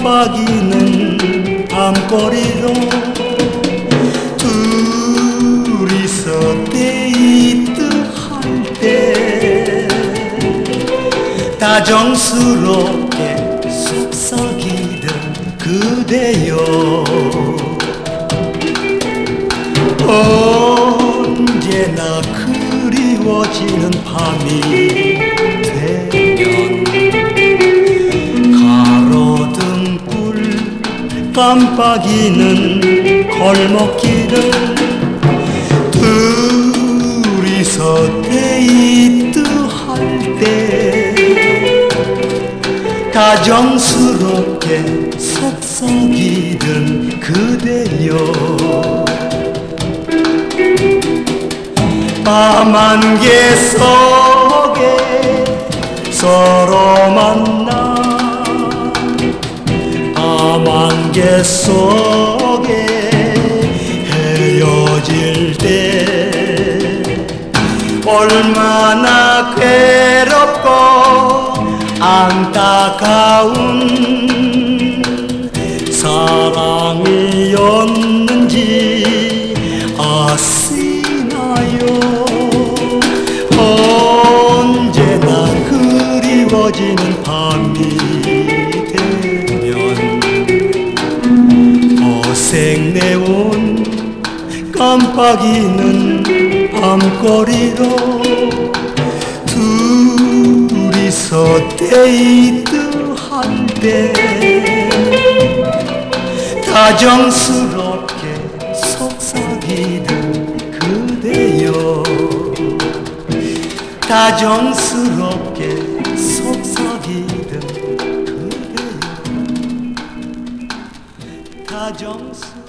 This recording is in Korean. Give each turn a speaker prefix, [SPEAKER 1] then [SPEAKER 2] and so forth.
[SPEAKER 1] 깜빡이는 밤거리로 둘이서 데이트할 때 다정스럽게 속삭이던 그대여, 언제나 그리워지는 밤이 되면 가로등 불 깜빡이는 골목길을 둘이서 데이트할 때 다정스럽게 속삭이던 그대여, 밤안개 속에 서로 만나 밤안개 속에 헤어질 때 얼마나 괴롭고 안타까운 사랑이었는지 아시나요? 언제나 그리워지는 밤이 되면 어색내온 깜빡이는 밤거리로 둘이서 데이트할 때 다정스럽게 속삭이던 그대여, 다정스럽게 속삭이던 그대여, 다정스럽게